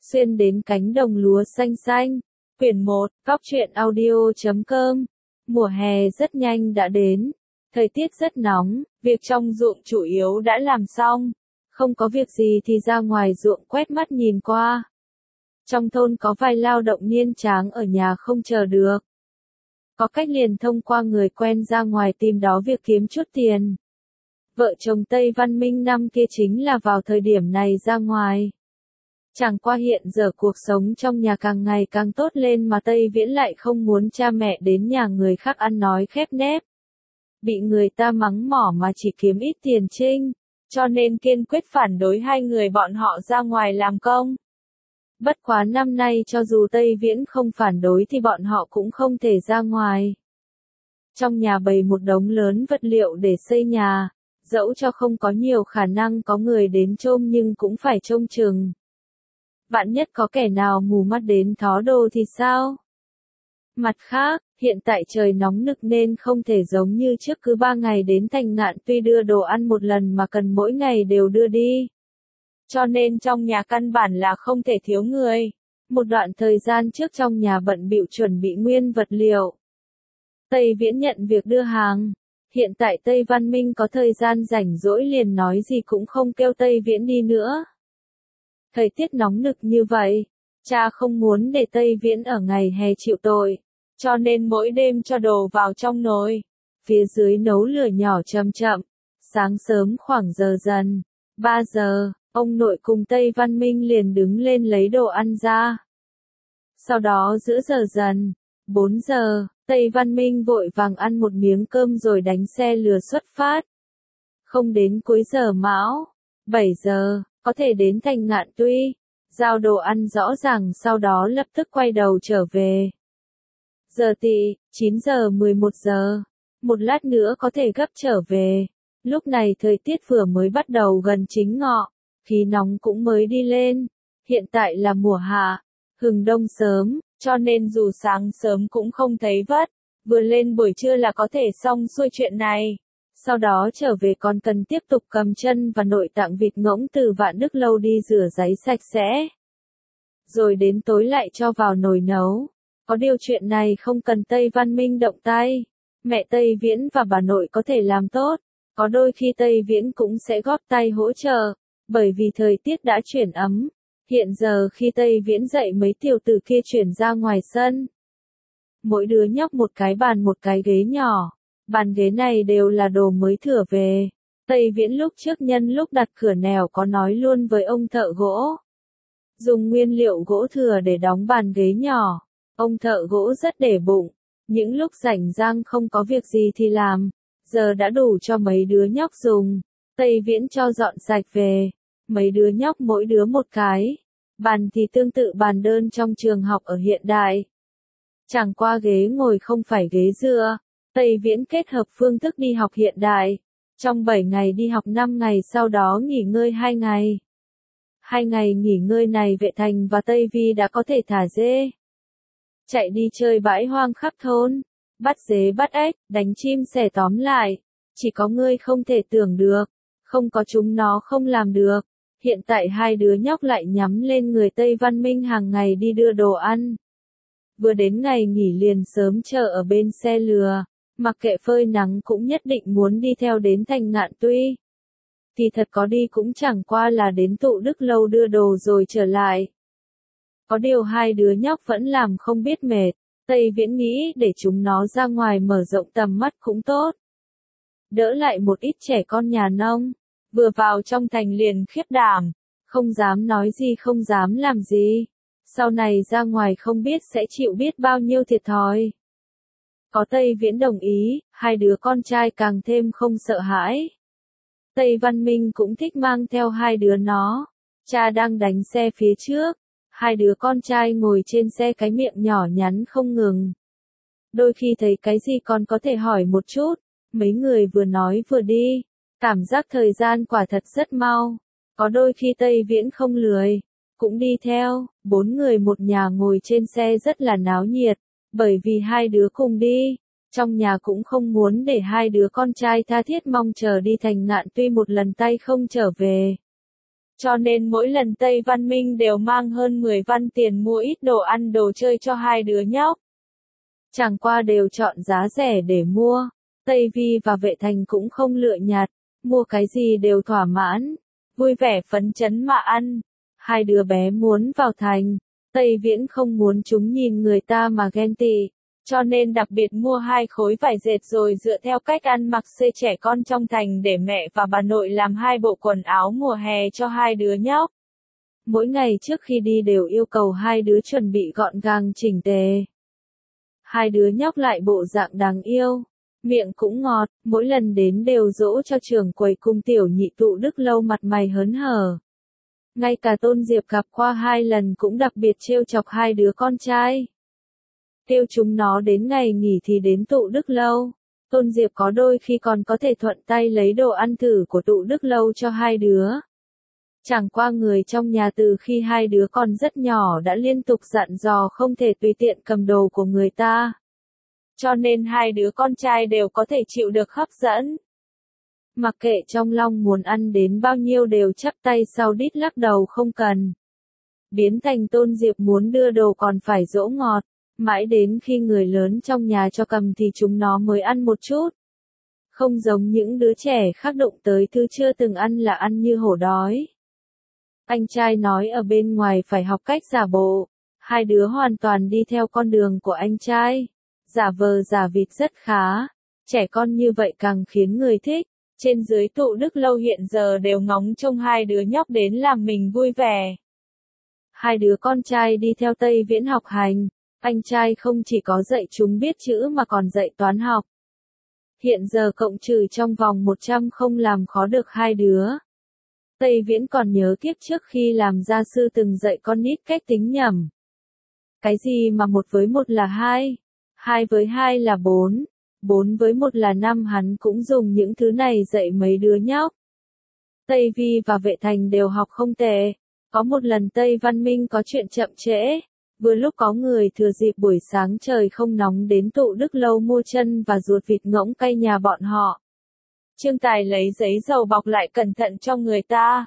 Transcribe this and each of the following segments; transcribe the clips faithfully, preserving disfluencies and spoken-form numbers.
xuyên đến cánh đồng lúa xanh xanh. Quyển một, Góc truyện audio chấm com. Mùa hè rất nhanh đã đến. Thời tiết rất nóng, việc trong ruộng chủ yếu đã làm xong. Không có việc gì thì ra ngoài ruộng quét mắt nhìn qua. Trong thôn có vài lao động niên tráng ở nhà không chờ được. Có cách liền thông qua người quen ra ngoài tìm đó việc kiếm chút tiền. Vợ chồng Tây Văn Minh năm kia chính là vào thời điểm này ra ngoài. Chẳng qua hiện giờ cuộc sống trong nhà càng ngày càng tốt lên mà Tây Viễn lại không muốn cha mẹ đến nhà người khác ăn nói khép nép. Bị người ta mắng mỏ mà chỉ kiếm ít tiền trinh, cho nên kiên quyết phản đối hai người bọn họ ra ngoài làm công. Bất quá năm nay cho dù Tây Viễn không phản đối thì bọn họ cũng không thể ra ngoài. Trong nhà bày một đống lớn vật liệu để xây nhà, dẫu cho không có nhiều khả năng có người đến trông nhưng cũng phải trông chừng. Vạn nhất có kẻ nào mù mắt đến thó đồ thì sao? Mặt khác, hiện tại trời nóng nực nên không thể giống như trước cứ ba ngày đến Thành Ngạn Tuy đưa đồ ăn một lần mà cần mỗi ngày đều đưa đi. Cho nên trong nhà căn bản là không thể thiếu người. Một đoạn thời gian trước trong nhà bận bịu chuẩn bị nguyên vật liệu. Tây Viễn nhận việc đưa hàng. Hiện tại Tây Văn Minh có thời gian rảnh rỗi liền nói gì cũng không kêu Tây Viễn đi nữa. Thời tiết nóng nực như vậy, cha không muốn để Tây Viễn ở ngày hè chịu tội, cho nên mỗi đêm cho đồ vào trong nồi, phía dưới nấu lửa nhỏ chậm chậm. Sáng sớm khoảng giờ dần, ba giờ, ông nội cùng Tây Văn Minh liền đứng lên lấy đồ ăn ra. Sau đó giữa giờ dần, bốn giờ, Tây Văn Minh vội vàng ăn một miếng cơm rồi đánh xe lừa xuất phát. Không đến cuối giờ mão, bảy giờ, có thể đến Thành Ngạn Tuy, giao đồ ăn rõ ràng sau đó lập tức quay đầu trở về. Giờ tỵ, chín giờ mười một giờ, một lát nữa có thể gấp trở về. Lúc này thời tiết vừa mới bắt đầu gần chính ngọ, khí nóng cũng mới đi lên. Hiện tại là mùa hạ, hừng đông sớm, cho nên dù sáng sớm cũng không thấy vất, vừa lên buổi trưa là có thể xong xuôi chuyện này. Sau đó trở về còn cần tiếp tục cầm chân và nội tạng vịt ngỗng từ Vạn Đức Lâu đi rửa ráy sạch sẽ. Rồi đến tối lại cho vào nồi nấu. Có điều chuyện này không cần Tây Văn Minh động tay. Mẹ Tây Viễn và bà nội có thể làm tốt. Có đôi khi Tây Viễn cũng sẽ góp tay hỗ trợ. Bởi vì thời tiết đã chuyển ấm. Hiện giờ khi Tây Viễn dậy mấy tiểu tử kia chuyển ra ngoài sân. Mỗi đứa nhóc một cái bàn một cái ghế nhỏ. Bàn ghế này đều là đồ mới thửa về. Tây Viễn lúc trước nhân lúc đặt cửa nẻo có nói luôn với ông thợ gỗ. Dùng nguyên liệu gỗ thừa để đóng bàn ghế nhỏ. Ông thợ gỗ rất để bụng. Những lúc rảnh rang không có việc gì thì làm. Giờ đã đủ cho mấy đứa nhóc dùng. Tây Viễn cho dọn sạch về. Mấy đứa nhóc mỗi đứa một cái. Bàn thì tương tự bàn đơn trong trường học ở hiện đại. Chẳng qua ghế ngồi không phải ghế dựa. Tây Viễn kết hợp phương thức đi học hiện đại. Trong bảy ngày đi học năm ngày sau đó nghỉ ngơi hai ngày. hai ngày nghỉ ngơi này Vệ Thành và Tây Vi đã có thể thả dê. Chạy đi chơi bãi hoang khắp thôn. Bắt dế bắt ếch, đánh chim sẻ tóm lại. Chỉ có ngươi không thể tưởng được. Không có chúng nó không làm được. Hiện tại hai đứa nhóc lại nhắm lên người Tây Văn Minh hàng ngày đi đưa đồ ăn. Vừa đến ngày nghỉ liền sớm chờ ở bên xe lừa. Mặc kệ phơi nắng cũng nhất định muốn đi theo đến Thành Ngạn Tuy. Thì thật có đi cũng chẳng qua là đến Tụ Đức Lâu đưa đồ rồi trở lại. Có điều hai đứa nhóc vẫn làm không biết mệt. Tây Viễn nghĩ để chúng nó ra ngoài mở rộng tầm mắt cũng tốt. Đỡ lại một ít trẻ con nhà nông. Vừa vào trong thành liền khiếp đảm. Không dám nói gì không dám làm gì. Sau này ra ngoài không biết sẽ chịu biết bao nhiêu thiệt thòi. Có Tây Viễn đồng ý, hai đứa con trai càng thêm không sợ hãi. Tây Văn Minh cũng thích mang theo hai đứa nó. Cha đang đánh xe phía trước. Hai đứa con trai ngồi trên xe cái miệng nhỏ nhắn không ngừng. Đôi khi thấy cái gì còn có thể hỏi một chút. Mấy người vừa nói vừa đi. Cảm giác thời gian quả thật rất mau. Có đôi khi Tây Viễn không lười. Cũng đi theo, bốn người một nhà ngồi trên xe rất là náo nhiệt. Bởi vì hai đứa cùng đi, trong nhà cũng không muốn để hai đứa con trai tha thiết mong chờ đi Thành Ngạn Tuy một lần tay không trở về. Cho nên mỗi lần Tây Văn Minh đều mang hơn mười văn tiền mua ít đồ ăn đồ chơi cho hai đứa nhóc. Chẳng qua đều chọn giá rẻ để mua. Tây Vi và Vệ Thành cũng không lựa nhạt, mua cái gì đều thỏa mãn, vui vẻ phấn chấn mà ăn. Hai đứa bé muốn vào thành, Tây Viễn không muốn chúng nhìn người ta mà ghen tị, cho nên đặc biệt mua hai khối vải dệt rồi dựa theo cách ăn mặc xê trẻ con trong thành để mẹ và bà nội làm hai bộ quần áo mùa hè cho hai đứa nhóc. Mỗi ngày trước khi đi đều yêu cầu hai đứa chuẩn bị gọn gàng chỉnh tề. Hai đứa nhóc lại bộ dạng đáng yêu, miệng cũng ngọt, mỗi lần đến đều dỗ cho trưởng quầy cùng tiểu nhị Tụ Đức Lâu mặt mày hớn hở. Ngay cả Tôn Diệp gặp qua hai lần cũng đặc biệt trêu chọc hai đứa con trai. Kêu chúng nó đến ngày nghỉ thì đến Tụ Đức Lâu. Tôn Diệp có đôi khi còn có thể thuận tay lấy đồ ăn thử của Tụ Đức Lâu cho hai đứa. Chẳng qua người trong nhà từ khi hai đứa còn rất nhỏ đã liên tục dặn dò không thể tùy tiện cầm đồ của người ta. Cho nên hai đứa con trai đều có thể chịu được hấp dẫn. Mặc kệ trong lòng muốn ăn đến bao nhiêu đều chắp tay sau đít lắc đầu không cần. Biến thành Tôn Diệp muốn đưa đồ còn phải dỗ ngọt, mãi đến khi người lớn trong nhà cho cầm thì chúng nó mới ăn một chút. Không giống những đứa trẻ khác đụng tới thứ chưa từng ăn là ăn như hổ đói. Anh trai nói ở bên ngoài phải học cách giả bộ, hai đứa hoàn toàn đi theo con đường của anh trai. Giả vờ giả vịt rất khá, trẻ con như vậy càng khiến người thích. Trên dưới Tụ Đức Lâu hiện giờ đều ngóng trông hai đứa nhóc đến làm mình vui vẻ. Hai đứa con trai đi theo Tây Viễn học hành, anh trai không chỉ có dạy chúng biết chữ mà còn dạy toán học. Hiện giờ cộng trừ trong vòng một trăm không làm khó được hai đứa. Tây Viễn còn nhớ kiếp trước khi làm gia sư từng dạy con nít cách tính nhẩm. Cái gì mà một với một là hai, hai với hai là bốn. Bốn với một là năm, hắn cũng dùng những thứ này dạy mấy đứa nhóc. Tây Vi và Vệ Thành đều học không tệ. Có một lần Tây Văn Minh có chuyện chậm trễ, vừa lúc có người thừa dịp buổi sáng trời không nóng đến Tụ Đức Lâu mua chân và ruột vịt ngỗng cay nhà bọn họ. Trương Tài lấy giấy dầu bọc lại cẩn thận cho người ta.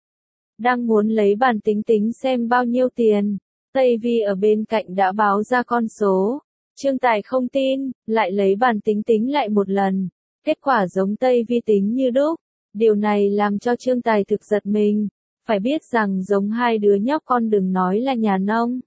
Đang muốn lấy bàn tính tính xem bao nhiêu tiền, Tây Vi ở bên cạnh đã báo ra con số. Trương Tài không tin, lại lấy bàn tính tính lại một lần. Kết quả giống Tây Vi tính như đúc. Điều này làm cho Trương Tài thực giật mình. Phải biết rằng giống hai đứa nhóc con đừng nói là nhà nông.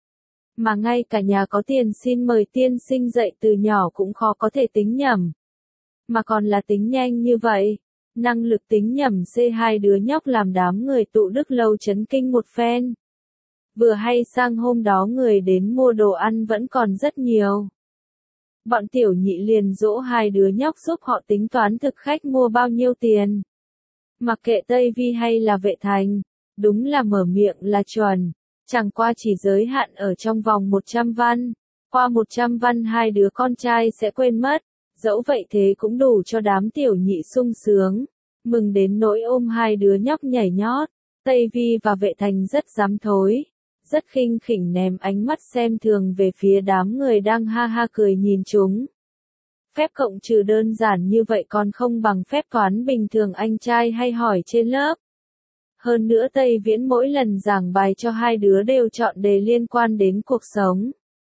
Mà ngay cả nhà có tiền xin mời tiên sinh dạy từ nhỏ cũng khó có thể tính nhẩm. Mà còn là tính nhanh như vậy. Năng lực tính nhẩm C hai đứa nhóc làm đám người Tụ Đức Lâu chấn kinh một phen. Vừa hay sang hôm đó người đến mua đồ ăn vẫn còn rất nhiều. Bọn tiểu nhị liền dỗ hai đứa nhóc giúp họ tính toán thực khách mua bao nhiêu tiền. Mặc kệ Tây Vi hay là Vệ Thành, đúng là mở miệng là chuẩn, chẳng qua chỉ giới hạn ở trong vòng một trăm văn. Qua một trăm văn hai đứa con trai sẽ quên mất, dẫu vậy thế cũng đủ cho đám tiểu nhị sung sướng, mừng đến nỗi ôm hai đứa nhóc nhảy nhót. Tây Vi và Vệ Thành rất dám thối. Rất khinh khỉnh ném ánh mắt xem thường về phía đám người đang ha ha cười nhìn chúng. Phép cộng trừ đơn giản như vậy còn không bằng phép toán bình thường anh trai hay hỏi trên lớp. Hơn nữa Tây Viễn mỗi lần giảng bài cho hai đứa đều chọn đề liên quan đến cuộc sống.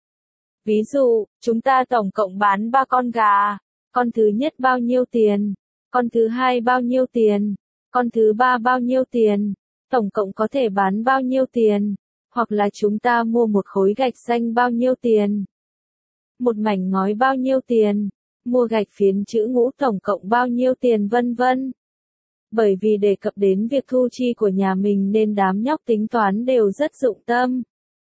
Ví dụ, chúng ta tổng cộng bán ba con gà. Con thứ nhất bao nhiêu tiền? Con thứ hai bao nhiêu tiền? Con thứ ba bao nhiêu tiền? Tổng cộng có thể bán bao nhiêu tiền? Hoặc là chúng ta mua một khối gạch xanh bao nhiêu tiền? Một mảnh ngói bao nhiêu tiền? Mua gạch phiến chữ ngũ tổng cộng bao nhiêu tiền vân vân. Bởi vì đề cập đến việc thu chi của nhà mình nên đám nhóc tính toán đều rất dụng tâm.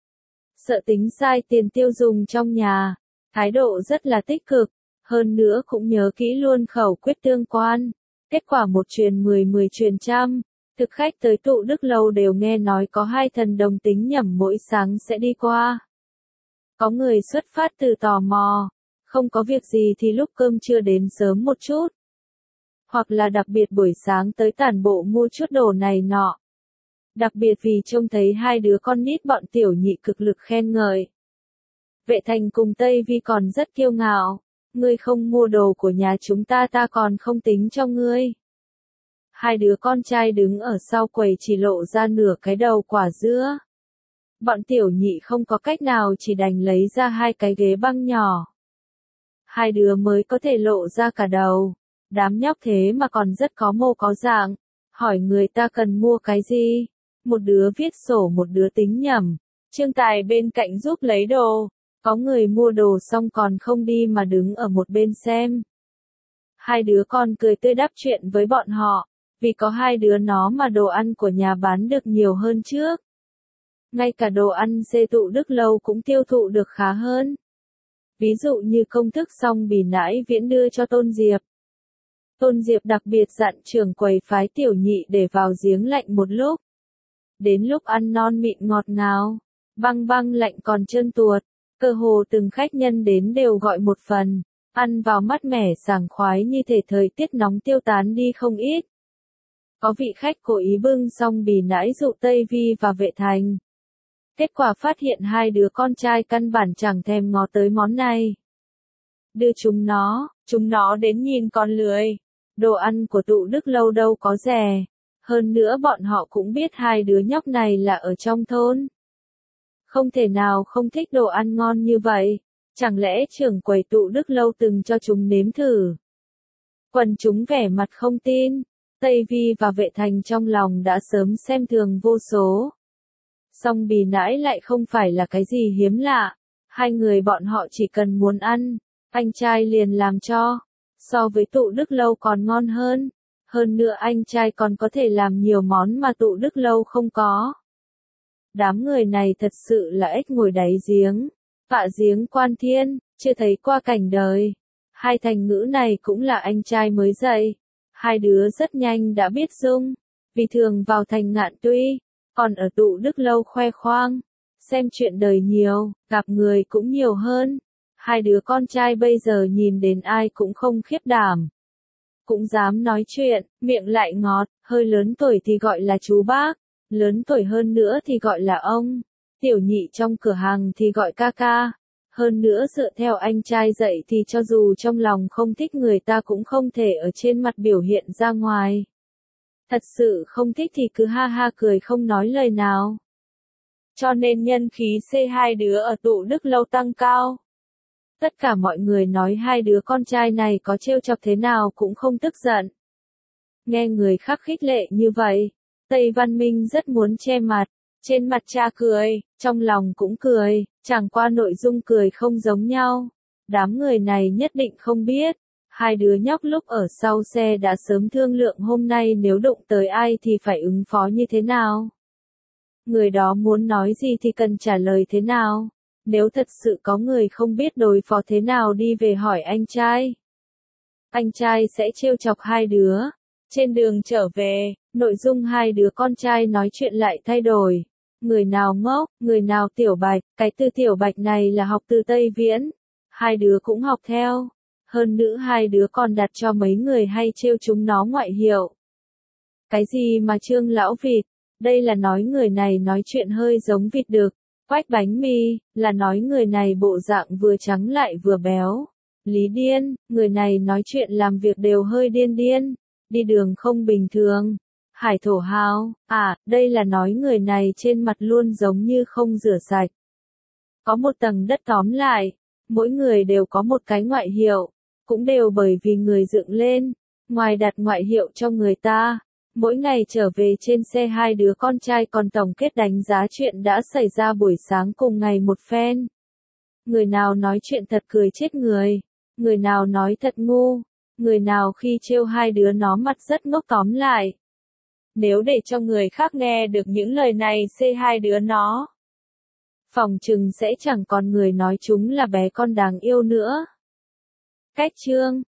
Sợ tính sai tiền tiêu dùng trong nhà, thái độ rất là tích cực, hơn nữa cũng nhớ kỹ luôn khẩu quyết tương quan. Kết quả một truyền mười mười truyền trăm. Thực khách tới Tụ Đức Lâu đều nghe nói có hai thần đồng tính nhẩm mỗi sáng sẽ đi qua. Có người xuất phát từ tò mò, không có việc gì thì lúc cơm trưa đến sớm một chút. Hoặc là đặc biệt buổi sáng tới tản bộ mua chút đồ này nọ. Đặc biệt vì trông thấy hai đứa con nít bọn tiểu nhị cực lực khen ngợi. Vệ Thành cùng Tây Vi còn rất kiêu ngạo, ngươi không mua đồ của nhà chúng ta ta còn không tính cho ngươi. Hai đứa con trai đứng ở sau quầy chỉ lộ ra nửa cái đầu quả dưa. Bọn tiểu nhị không có cách nào chỉ đành lấy ra hai cái ghế băng nhỏ. Hai đứa mới có thể lộ ra cả đầu. Đám nhóc thế mà còn rất có mô có dạng. Hỏi người ta cần mua cái gì? Một đứa viết sổ, một đứa tính nhẩm. Trương Tài bên cạnh giúp lấy đồ. Có người mua đồ xong còn không đi mà đứng ở một bên xem. Hai đứa con cười tươi đáp chuyện với bọn họ. Vì có hai đứa nó mà đồ ăn của nhà bán được nhiều hơn trước. Ngay cả đồ ăn dê Tụ Đức Lâu cũng tiêu thụ được khá hơn. Ví dụ như công thức xong Bỉ Nãi Viễn đưa cho Tôn Diệp. Tôn Diệp đặc biệt dặn trưởng quầy phái tiểu nhị để vào giếng lạnh một lúc. Đến lúc ăn non mịn ngọt ngào, băng băng lạnh còn trơn tuột, cơ hồ từng khách nhân đến đều gọi một phần, ăn vào mát mẻ sảng khoái như thể thời tiết nóng tiêu tán đi không ít. Có vị khách cố ý bưng xong Bỉ Nãi dụ Tây Vi và Vệ Thành. Kết quả phát hiện hai đứa con trai căn bản chẳng thèm ngó tới món này. Đưa chúng nó, chúng nó đến nhìn còn lười. Đồ ăn của Tụ Đức Lâu đâu có rẻ. Hơn nữa bọn họ cũng biết hai đứa nhóc này là ở trong thôn. Không thể nào không thích đồ ăn ngon như vậy. Chẳng lẽ trưởng quầy Tụ Đức Lâu từng cho chúng nếm thử? Quần chúng vẻ mặt không tin. Tây Vi và Vệ Thành trong lòng đã sớm xem thường vô số. Song Bỉ Nãi lại không phải là cái gì hiếm lạ. Hai người bọn họ chỉ cần muốn ăn, anh trai liền làm cho. So với Tụ Đức Lâu còn ngon hơn. Hơn nữa anh trai còn có thể làm nhiều món mà Tụ Đức Lâu không có. Đám người này thật sự là ếch ngồi đáy giếng. Vạ giếng quan thiên, chưa thấy qua cảnh đời. Hai thành ngữ này cũng là anh trai mới dạy. Hai đứa rất nhanh đã biết dung. Vì thường vào thành Ngạn Tuy, còn ở Tụ Đức Lâu khoe khoang. Xem chuyện đời nhiều, gặp người cũng nhiều hơn. Hai đứa con trai bây giờ nhìn đến ai cũng không khiếp đảm. Cũng dám nói chuyện, miệng lại ngọt, hơi lớn tuổi thì gọi là chú bác, lớn tuổi hơn nữa thì gọi là ông, tiểu nhị trong cửa hàng thì gọi ca ca. Hơn nữa dựa theo anh trai dạy thì cho dù trong lòng không thích người ta cũng không thể ở trên mặt biểu hiện ra ngoài. Thật sự không thích thì cứ ha ha cười không nói lời nào. Cho nên nhân khí C hai đứa ở Tụ Đức Lâu tăng cao. Tất cả mọi người nói hai đứa con trai này có trêu chọc thế nào cũng không tức giận. Nghe người khác khích lệ như vậy, Tây Văn Minh rất muốn che mặt, trên mặt cha cười, trong lòng cũng cười, chẳng qua nội dung cười không giống nhau. Đám người này nhất định không biết, hai đứa nhóc lúc ở sau xe đã sớm thương lượng hôm nay nếu đụng tới ai thì phải ứng phó như thế nào. Người đó muốn nói gì thì cần trả lời thế nào. Nếu thật sự có người không biết đối phó thế nào đi về hỏi anh trai. Anh trai sẽ trêu chọc hai đứa. Trên đường trở về, nội dung hai đứa con trai nói chuyện lại thay đổi. Người nào ngốc, người nào tiểu bạch, cái từ tiểu bạch này là học từ Tây Viễn. Hai đứa cũng học theo. Hơn nữa hai đứa còn đặt cho mấy người hay trêu chúng nó ngoại hiệu. Cái gì mà Trương Lão Vịt, đây là nói người này nói chuyện hơi giống vịt đực. Quách Bánh Mì, là nói người này bộ dạng vừa trắng lại vừa béo. Lý Điên, người này nói chuyện làm việc đều hơi điên điên, đi đường không bình thường. Hải Thổ Hào, à, đây là nói người này trên mặt luôn giống như không rửa sạch. Có một tầng đất tóm lại, mỗi người đều có một cái ngoại hiệu, cũng đều bởi vì người dựng lên, ngoài đặt ngoại hiệu cho người ta. Mỗi ngày trở về trên xe hai đứa con trai còn tổng kết đánh giá chuyện đã xảy ra buổi sáng cùng ngày một phen. Người nào nói chuyện thật cười chết người, người nào nói thật ngu, người nào khi trêu hai đứa nó mặt rất ngốc tóm lại. Nếu để cho người khác nghe được những lời này xê hai đứa nó, phòng chừng sẽ chẳng còn người nói chúng là bé con đáng yêu nữa. Cách chương